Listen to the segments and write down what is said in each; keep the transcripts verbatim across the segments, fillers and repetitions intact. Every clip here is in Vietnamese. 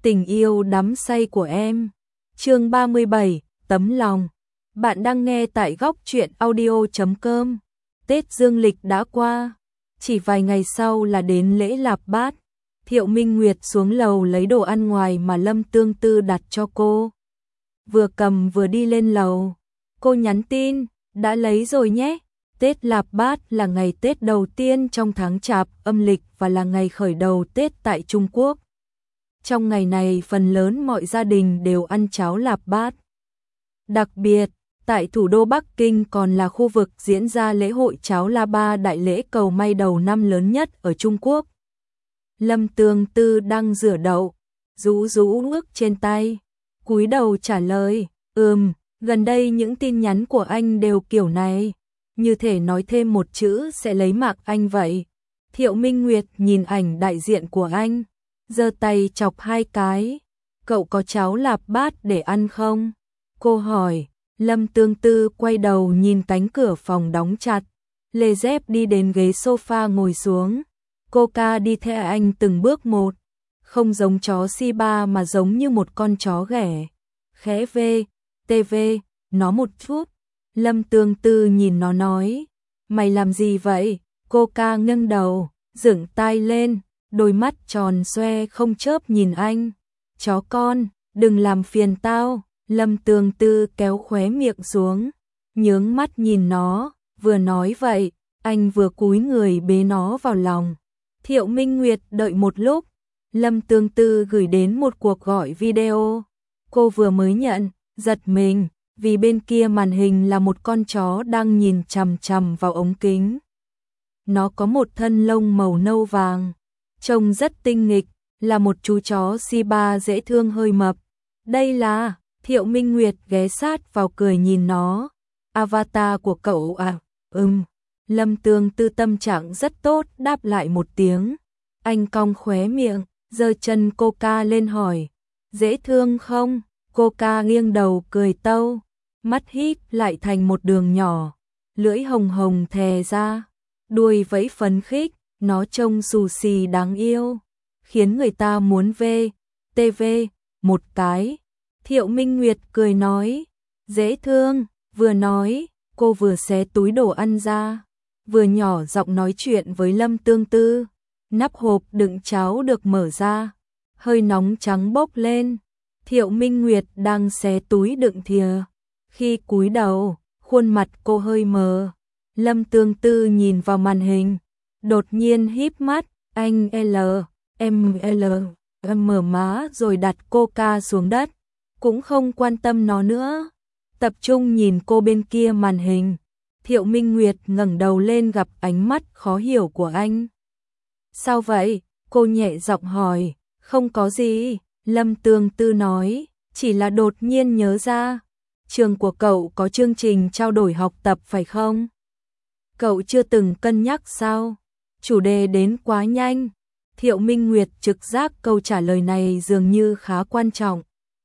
Tình yêu đắm say của em. Chương ba mươi bảy, tấm lòng. Bạn đang nghe tại góc truyện audio chấm com. Tết dương lịch đã qua, chỉ vài ngày sau là đến lễ Lạp Bát. Thiệu Minh Nguyệt xuống lầu lấy đồ ăn ngoài mà Lâm Tương Tư đặt cho cô. Vừa cầm vừa đi lên lầu, cô nhắn tin, đã lấy rồi nhé. Tết Lạp Bát là ngày Tết đầu tiên trong tháng Chạp âm lịch và là ngày khởi đầu Tết tại Trung Quốc. Trong ngày này phần lớn mọi gia đình đều ăn cháo Lạp Bát. Đặc biệt, tại thủ đô Bắc Kinh còn là khu vực diễn ra lễ hội cháo La Ba, đại lễ cầu may đầu năm lớn nhất ở Trung Quốc. Lâm Tương Tư đang rửa đậu, rũ rũ nước trên tay, cúi đầu trả lời, ừm, gần đây những tin nhắn của anh đều kiểu này, như thể nói thêm một chữ sẽ lấy mạng anh vậy. Thiệu Minh Nguyệt nhìn ảnh đại diện của anh, giơ tay chọc hai cái, cậu có cháo Lạp Bát để ăn không? Cô hỏi. Lâm Tương Tư quay đầu nhìn cánh cửa phòng đóng chặt, lê dép đi đến ghế sofa ngồi xuống. Coca đi theo anh từng bước một, không giống chó Shiba mà giống như một con chó ghẻ. Khẽ vê, tê vê, nó một chút. Lâm Tương Tư nhìn nó nói, mày làm gì vậy? Coca nâng đầu, dựng tai lên, đôi mắt tròn xoe không chớp nhìn anh. Chó con, đừng làm phiền tao. Lâm Tương Tư kéo khóe miệng xuống, nhướng mắt nhìn nó, vừa nói vậy, anh vừa cúi người bế nó vào lòng. Thiệu Minh Nguyệt đợi một lúc, Lâm Tương Tư gửi đến một cuộc gọi video. Cô vừa mới nhận, giật mình, vì bên kia màn hình là một con chó đang nhìn chằm chằm vào ống kính. Nó có một thân lông màu nâu vàng, trông rất tinh nghịch, là một chú chó Shiba dễ thương hơi mập. Đây là... Thiệu Minh Nguyệt ghé sát vào cười nhìn nó. Avatar của cậu à? Ừm. Lâm Tương Tư tâm trạng rất tốt đáp lại một tiếng. Anh cong khóe miệng, giơ chân Coca lên hỏi. Dễ thương không? Coca nghiêng đầu cười tâu. Mắt híp lại thành một đường nhỏ. Lưỡi hồng hồng thè ra. Đuôi vẫy phấn khích. Nó trông xù xì đáng yêu, khiến người ta muốn vê, tê vê, một cái. Thiệu Minh Nguyệt cười nói, dễ thương, vừa nói, cô vừa xé túi đồ ăn ra, vừa nhỏ giọng nói chuyện với Lâm Tương Tư. Nắp hộp đựng cháo được mở ra, hơi nóng trắng bốc lên. Thiệu Minh Nguyệt đang xé túi đựng thìa. Khi cúi đầu, khuôn mặt cô hơi mờ. Lâm Tương Tư nhìn vào màn hình, đột nhiên híp mắt, anh L, em L, em mở má rồi đặt Coca xuống đất. Cũng không quan tâm nó nữa, tập trung nhìn cô bên kia màn hình. Thiệu Minh Nguyệt ngẩng đầu lên gặp ánh mắt khó hiểu của anh. Sao vậy? Cô nhẹ giọng hỏi. Không có gì, Lâm Tương Tư nói, chỉ là đột nhiên nhớ ra. Trường của cậu có chương trình trao đổi học tập phải không? Cậu chưa từng cân nhắc sao? Chủ đề đến quá nhanh. Thiệu Minh Nguyệt trực giác câu trả lời này dường như khá quan trọng.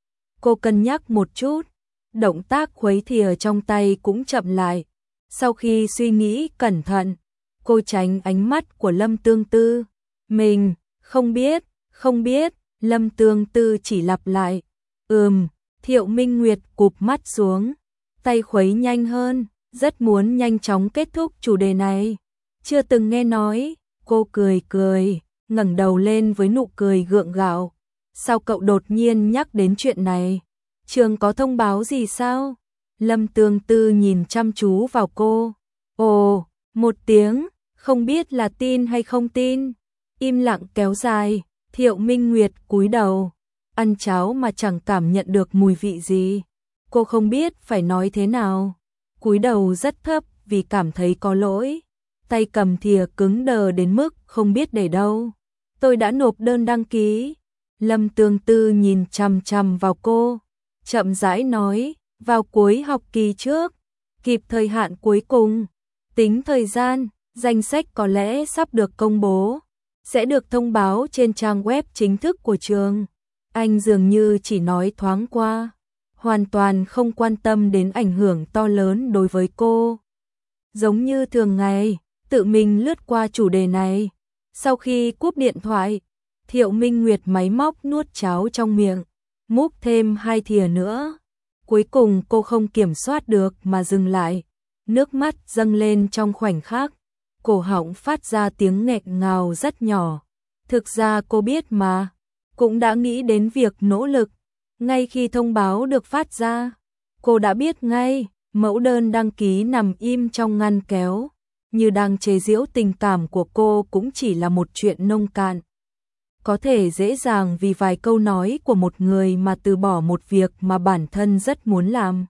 Cô cân nhắc một chút, động tác khuấy thìa trong tay cũng chậm lại. Sau khi suy nghĩ cẩn thận, cô tránh ánh mắt của Lâm Tương Tư. Mình, không biết, không biết, Lâm Tương Tư chỉ lặp lại. Ừm, Thiệu Minh Nguyệt cụp mắt xuống, tay khuấy nhanh hơn, rất muốn nhanh chóng kết thúc chủ đề này. Chưa từng nghe nói, cô cười cười, ngẩng đầu lên với nụ cười gượng gạo. Sao cậu đột nhiên nhắc đến chuyện này? Trường có thông báo gì sao? Lâm Tương Tư nhìn chăm chú vào cô. Ồ, một tiếng, không biết là tin hay không tin. Im lặng kéo dài, Thiệu Minh Nguyệt cúi đầu, ăn cháo mà chẳng cảm nhận được mùi vị gì. Cô không biết phải nói thế nào. Cúi đầu rất thấp vì cảm thấy có lỗi. Tay cầm thìa cứng đờ đến mức không biết để đâu. Tôi đã nộp đơn đăng ký. Lâm Tương Tư nhìn chằm chằm vào cô, chậm rãi nói, vào cuối học kỳ trước, kịp thời hạn cuối cùng, tính thời gian, danh sách có lẽ sắp được công bố, sẽ được thông báo trên trang web chính thức của trường. Anh dường như chỉ nói thoáng qua, hoàn toàn không quan tâm đến ảnh hưởng to lớn đối với cô. Giống như thường ngày, tự mình lướt qua chủ đề này, sau khi cúp điện thoại, Thiệu Minh Nguyệt máy móc nuốt cháo trong miệng, múc thêm hai thìa nữa. Cuối cùng cô không kiểm soát được mà dừng lại, nước mắt dâng lên trong khoảnh khắc, cổ họng phát ra tiếng nghẹn ngào rất nhỏ. Thực ra cô biết mà, cũng đã nghĩ đến việc nỗ lực. Ngay khi thông báo được phát ra, cô đã biết ngay, mẫu đơn đăng ký nằm im trong ngăn kéo, như đang chế giễu tình cảm của cô cũng chỉ là một chuyện nông cạn. Có thể dễ dàng vì vài câu nói của một người mà từ bỏ một việc mà bản thân rất muốn làm.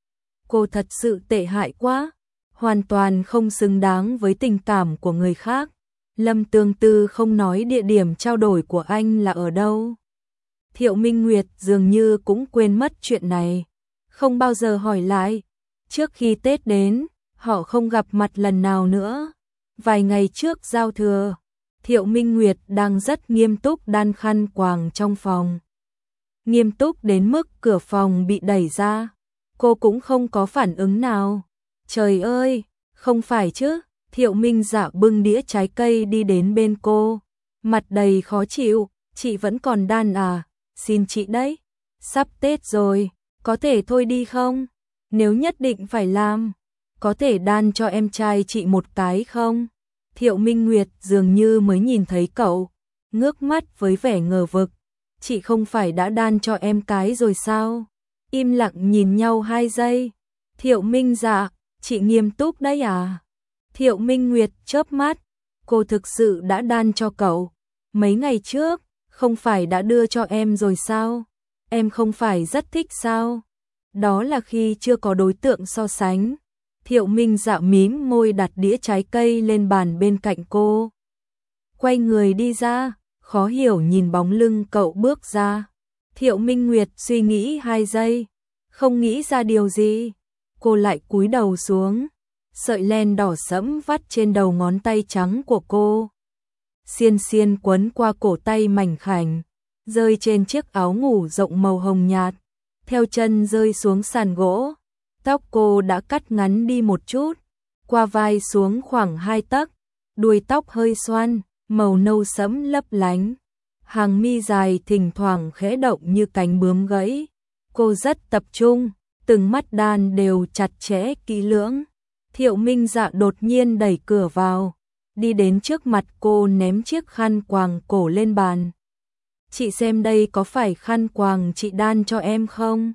Cô thật sự tệ hại quá, hoàn toàn không xứng đáng với tình cảm của người khác. Lâm Tương Tư không nói địa điểm trao đổi của anh là ở đâu. Thiệu Minh Nguyệt dường như cũng quên mất chuyện này, không bao giờ hỏi lại. Trước khi Tết đến, họ không gặp mặt lần nào nữa. Vài ngày trước giao thừa, Thiệu Minh Nguyệt đang rất nghiêm túc đan khăn quàng trong phòng. Nghiêm túc đến mức cửa phòng bị đẩy ra, cô cũng không có phản ứng nào. Trời ơi, không phải chứ? Thiệu Minh Dạ bưng đĩa trái cây đi đến bên cô, mặt đầy khó chịu. Chị vẫn còn đan à? Xin chị đấy, sắp Tết rồi, có thể thôi đi không? Nếu nhất định phải làm, có thể đan cho em trai chị một cái không? Thiệu Minh Nguyệt dường như mới nhìn thấy cậu, ngước mắt với vẻ ngờ vực. Chị không phải đã đan cho em cái rồi sao? Im lặng nhìn nhau hai giây. Thiệu Minh Dạ, chị nghiêm túc đấy à? Thiệu Minh Nguyệt chớp mắt, cô thực sự đã đan cho cậu. Mấy ngày trước, không phải đã đưa cho em rồi sao? Em không phải rất thích sao? Đó là khi chưa có đối tượng so sánh. Thiệu Minh Dạ mím môi đặt đĩa trái cây lên bàn bên cạnh cô. Quay người đi ra, khó hiểu nhìn bóng lưng cậu bước ra. Thiệu Minh Nguyệt suy nghĩ hai giây, không nghĩ ra điều gì. Cô lại cúi đầu xuống, sợi len đỏ sẫm vắt trên đầu ngón tay trắng của cô. Xiên xiên quấn qua cổ tay mảnh khảnh, rơi trên chiếc áo ngủ rộng màu hồng nhạt, theo chân rơi xuống sàn gỗ. Tóc cô đã cắt ngắn đi một chút, qua vai xuống khoảng hai tấc, đuôi tóc hơi xoăn, màu nâu sẫm lấp lánh. Hàng mi dài thỉnh thoảng khẽ động như cánh bướm gãy. Cô rất tập trung, từng mắt đan đều chặt chẽ kỹ lưỡng. Thiệu Minh Dạ đột nhiên đẩy cửa vào, đi đến trước mặt cô ném chiếc khăn quàng cổ lên bàn. Chị xem đây có phải khăn quàng chị đan cho em không?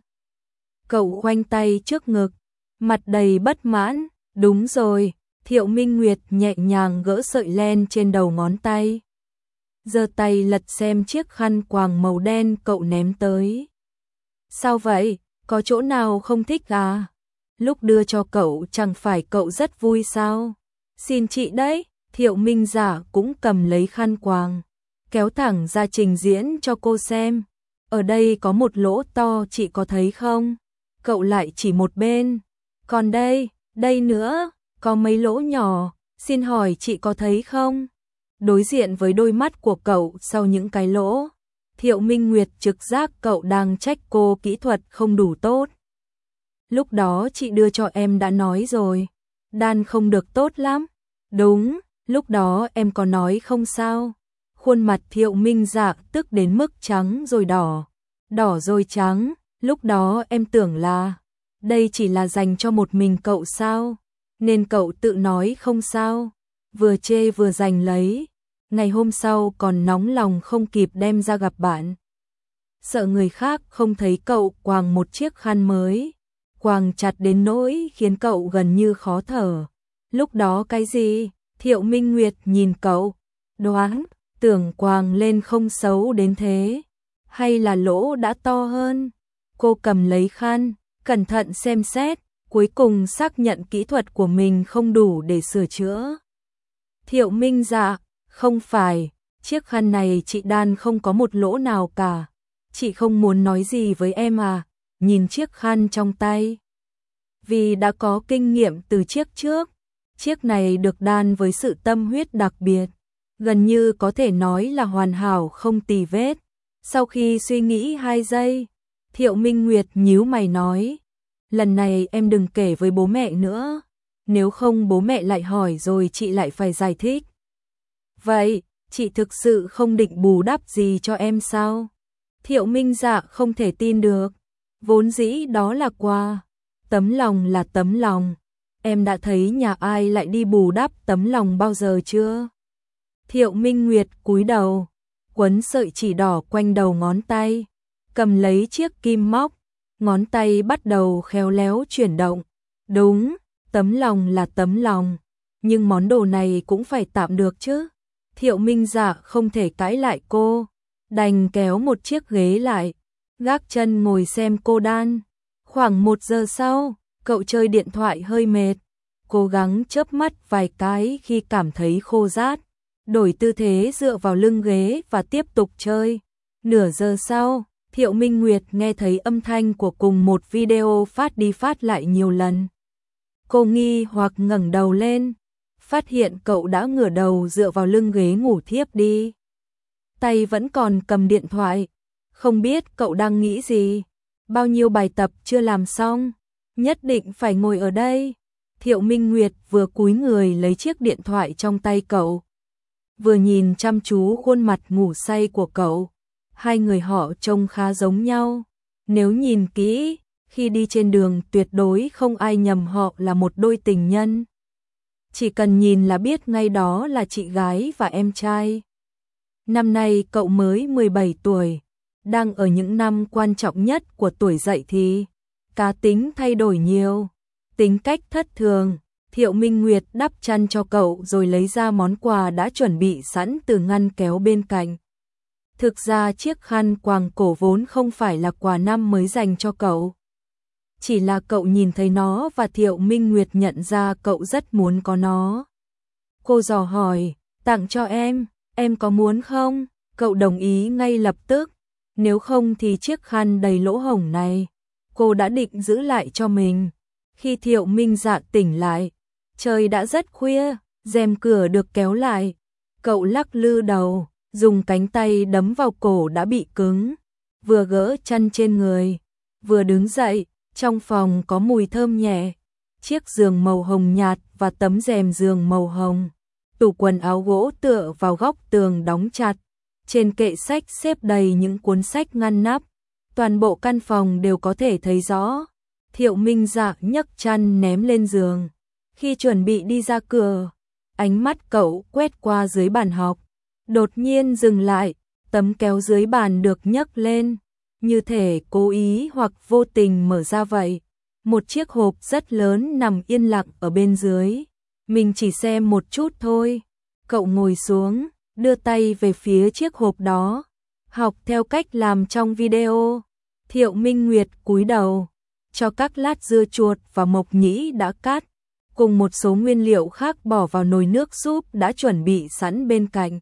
Cậu khoanh tay trước ngực, mặt đầy bất mãn. Đúng rồi. Thiệu Minh Nguyệt nhẹ nhàng gỡ sợi len trên đầu ngón tay, giơ tay lật xem chiếc khăn quàng màu đen cậu ném tới. Sao vậy? Có chỗ nào không thích à? Lúc đưa cho cậu chẳng phải cậu rất vui sao? Xin chị đấy. Thiệu Minh Dạ cũng cầm lấy khăn quàng, kéo thẳng ra trình diễn cho cô xem. Ở đây có một lỗ to, chị có thấy không? Cậu lại chỉ một bên. Còn đây, đây nữa, có mấy lỗ nhỏ, xin hỏi chị có thấy không? Đối diện với đôi mắt của cậu sau những cái lỗ, Thiệu Minh Nguyệt trực giác cậu đang trách cô kỹ thuật không đủ tốt. Lúc đó chị đưa cho em đã nói rồi, đan không được tốt lắm. Đúng, lúc đó em có nói không sao? Khuôn mặt Thiệu Minh Dạ tức đến mức trắng rồi đỏ, đỏ rồi trắng. Lúc đó em tưởng là đây chỉ là dành cho một mình cậu sao, nên cậu tự nói không sao, vừa chê vừa giành lấy. Ngày hôm sau còn nóng lòng không kịp đem ra gặp bạn. Sợ người khác không thấy cậu quàng một chiếc khăn mới, quàng chặt đến nỗi khiến cậu gần như khó thở. Lúc đó cái gì? Thiệu Minh Nguyệt nhìn cậu, đoán, tưởng quàng lên không xấu đến thế, hay là lỗ đã to hơn? Cô cầm lấy khăn, cẩn thận xem xét, cuối cùng xác nhận kỹ thuật của mình không đủ để sửa chữa. Thiệu Minh Dạ, không phải, chiếc khăn này chị đan không có một lỗ nào cả. Chị không muốn nói gì với em à? Nhìn chiếc khăn trong tay. Vì đã có kinh nghiệm từ chiếc trước, chiếc này được đan với sự tâm huyết đặc biệt, gần như có thể nói là hoàn hảo không tì vết. Sau khi suy nghĩ hai giây, Thiệu Minh Nguyệt nhíu mày nói, lần này em đừng kể với bố mẹ nữa, nếu không bố mẹ lại hỏi rồi chị lại phải giải thích. Vậy, chị thực sự không định bù đắp gì cho em sao? Thiệu Minh Dạ không thể tin được, vốn dĩ đó là quà, tấm lòng là tấm lòng, em đã thấy nhà ai lại đi bù đắp tấm lòng bao giờ chưa? Thiệu Minh Nguyệt cúi đầu, quấn sợi chỉ đỏ quanh đầu ngón tay, cầm lấy chiếc kim móc, ngón tay bắt đầu khéo léo chuyển động. Đúng, tấm lòng là tấm lòng, nhưng món đồ này cũng phải tạm được chứ. Thiệu Minh Dạ không thể cãi lại cô, đành kéo một chiếc ghế lại, gác chân ngồi xem cô đan. Khoảng một giờ sau, cậu chơi điện thoại hơi mệt, cố gắng chớp mắt vài cái khi cảm thấy khô rát, đổi tư thế dựa vào lưng ghế và tiếp tục chơi. Nửa giờ sau, Thiệu Minh Nguyệt nghe thấy âm thanh của cùng một video phát đi phát lại nhiều lần. Cô nghi hoặc ngẩng đầu lên, phát hiện cậu đã ngửa đầu dựa vào lưng ghế ngủ thiếp đi. Tay vẫn còn cầm điện thoại, không biết cậu đang nghĩ gì. Bao nhiêu bài tập chưa làm xong, nhất định phải ngồi ở đây. Thiệu Minh Nguyệt vừa cúi người lấy chiếc điện thoại trong tay cậu, vừa nhìn chăm chú khuôn mặt ngủ say của cậu. Hai người họ trông khá giống nhau. Nếu nhìn kỹ, khi đi trên đường tuyệt đối không ai nhầm họ là một đôi tình nhân. Chỉ cần nhìn là biết ngay đó là chị gái và em trai. Năm nay cậu mới mười bảy tuổi, đang ở những năm quan trọng nhất của tuổi dậy thì. Cá tính thay đổi nhiều, tính cách thất thường. Thiệu Minh Nguyệt đắp chăn cho cậu rồi lấy ra món quà đã chuẩn bị sẵn từ ngăn kéo bên cạnh. Thực ra chiếc khăn quàng cổ vốn không phải là quà năm mới dành cho cậu. Chỉ là cậu nhìn thấy nó và Thiệu Minh Nguyệt nhận ra cậu rất muốn có nó. Cô dò hỏi, tặng cho em, em có muốn không? Cậu đồng ý ngay lập tức, nếu không thì chiếc khăn đầy lỗ hổng này, cô đã định giữ lại cho mình. Khi Thiệu Minh Dạ tỉnh lại, trời đã rất khuya, rèm cửa được kéo lại. Cậu lắc lư đầu, dùng cánh tay đấm vào cổ đã bị cứng, vừa gỡ chăn trên người, vừa đứng dậy. Trong phòng có mùi thơm nhẹ, chiếc giường màu hồng nhạt và tấm rèm giường màu hồng. Tủ quần áo gỗ tựa vào góc tường đóng chặt, trên kệ sách xếp đầy những cuốn sách ngăn nắp. Toàn bộ căn phòng đều có thể thấy rõ. Thiệu Minh Dạ nhấc chăn ném lên giường. Khi chuẩn bị đi ra cửa, ánh mắt cậu quét qua dưới bàn học, đột nhiên dừng lại, tấm kéo dưới bàn được nhấc lên, như thể cố ý hoặc vô tình mở ra vậy. Một chiếc hộp rất lớn nằm yên lặng ở bên dưới. Mình chỉ xem một chút thôi. Cậu ngồi xuống, đưa tay về phía chiếc hộp đó, học theo cách làm trong video. Thiệu Minh Nguyệt cúi đầu, cho các lát dưa chuột và mộc nhĩ đã cắt, cùng một số nguyên liệu khác bỏ vào nồi nước súp đã chuẩn bị sẵn bên cạnh.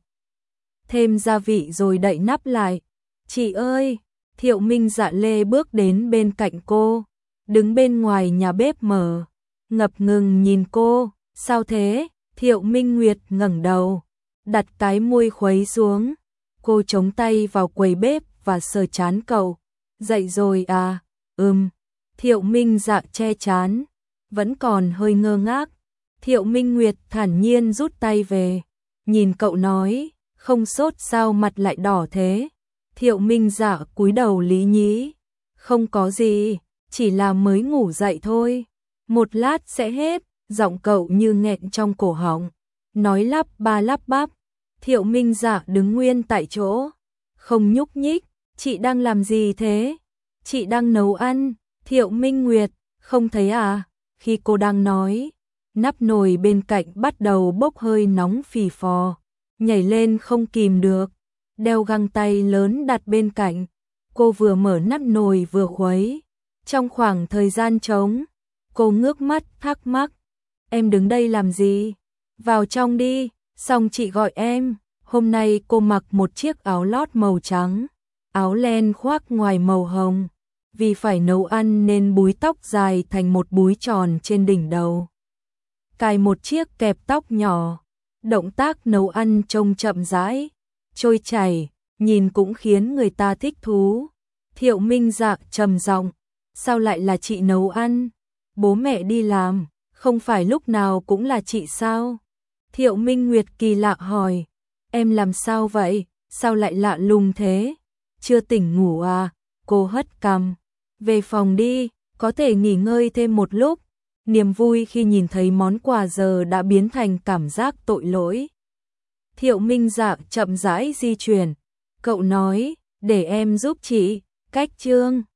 Thêm gia vị rồi đậy nắp lại. Chị ơi! Thiệu Minh Dạ lê bước đến bên cạnh cô, đứng bên ngoài nhà bếp mở, ngập ngừng nhìn cô. Sao thế? Thiệu Minh Nguyệt ngẩng đầu, đặt cái môi khuấy xuống. Cô chống tay vào quầy bếp và sờ trán cậu. Dậy rồi à? Ừm. Thiệu Minh Dạ che trán, vẫn còn hơi ngơ ngác. Thiệu Minh Nguyệt thản nhiên rút tay về, nhìn cậu nói, không sốt sao mặt lại đỏ thế? Thiệu Minh Dạ cúi đầu lý nhí, không có gì, chỉ là mới ngủ dậy thôi, một lát sẽ hết. Giọng cậu như nghẹn trong cổ họng, nói lắp ba lắp bắp. Thiệu Minh Dạ đứng nguyên tại chỗ, không nhúc nhích. Chị đang làm gì thế? Chị đang nấu ăn. Thiệu Minh Nguyệt, không thấy à? Khi cô đang nói, nắp nồi bên cạnh bắt đầu bốc hơi nóng phì phò, nhảy lên không kìm được. Đeo găng tay lớn đặt bên cạnh, cô vừa mở nắp nồi vừa khuấy. Trong khoảng thời gian trống, cô ngước mắt thắc mắc, em đứng đây làm gì? Vào trong đi, xong chị gọi em. Hôm nay cô mặc một chiếc áo lót màu trắng, áo len khoác ngoài màu hồng. Vì phải nấu ăn nên búi tóc dài thành một búi tròn trên đỉnh đầu, cài một chiếc kẹp tóc nhỏ. Động tác nấu ăn trông chậm rãi, trôi chảy, nhìn cũng khiến người ta thích thú. Thiệu Minh Dạ trầm giọng, sao lại là chị nấu ăn? Bố mẹ đi làm, không phải lúc nào cũng là chị sao? Thiệu Minh Nguyệt kỳ lạ hỏi. Em làm sao vậy? Sao lại lạ lùng thế? Chưa tỉnh ngủ à? Cô hất cằm. Về phòng đi, có thể nghỉ ngơi thêm một lúc. Niềm vui khi nhìn thấy món quà giờ đã biến thành cảm giác tội lỗi. Thiệu Minh Dạ chậm rãi di chuyển. Cậu nói, để em giúp chị. Cách Trương